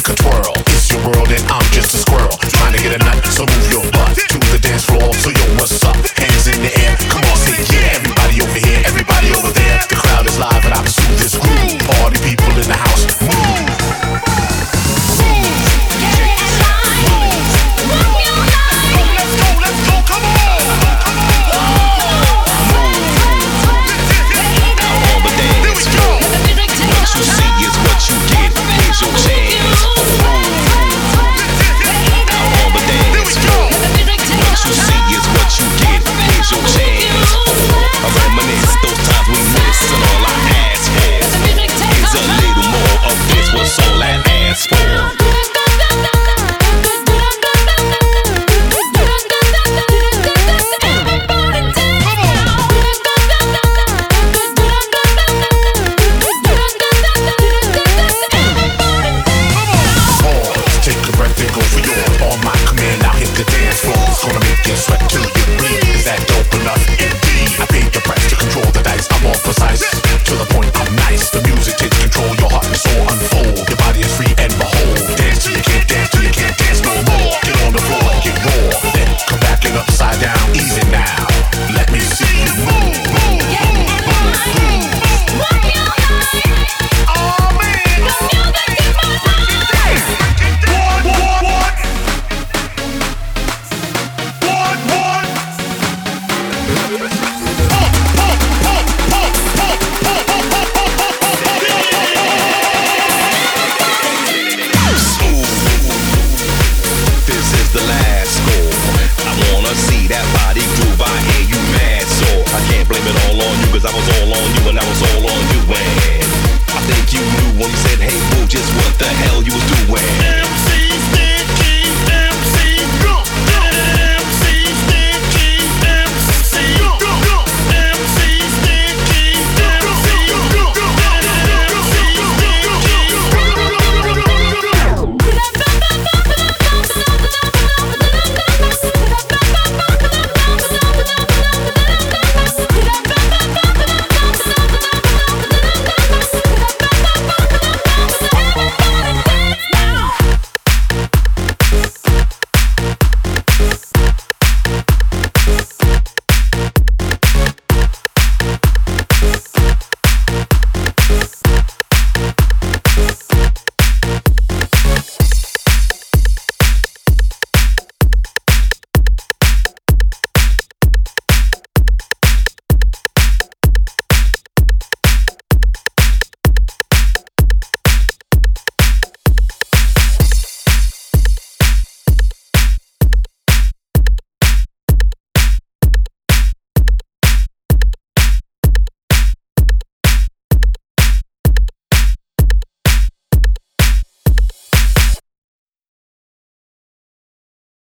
make a twirl. It's your world and I'm just a squirrel trying to get a nut, so move your butt to the dance floor. So yo, what's up? Hands in the air, come on, say yeah. Everybody over here, everybody over there. The crowd is live and I pursue this groove. Party people in the house, move. I was all on you and I was all on you, and I think you knew when you said, hey boo, just what the hell you was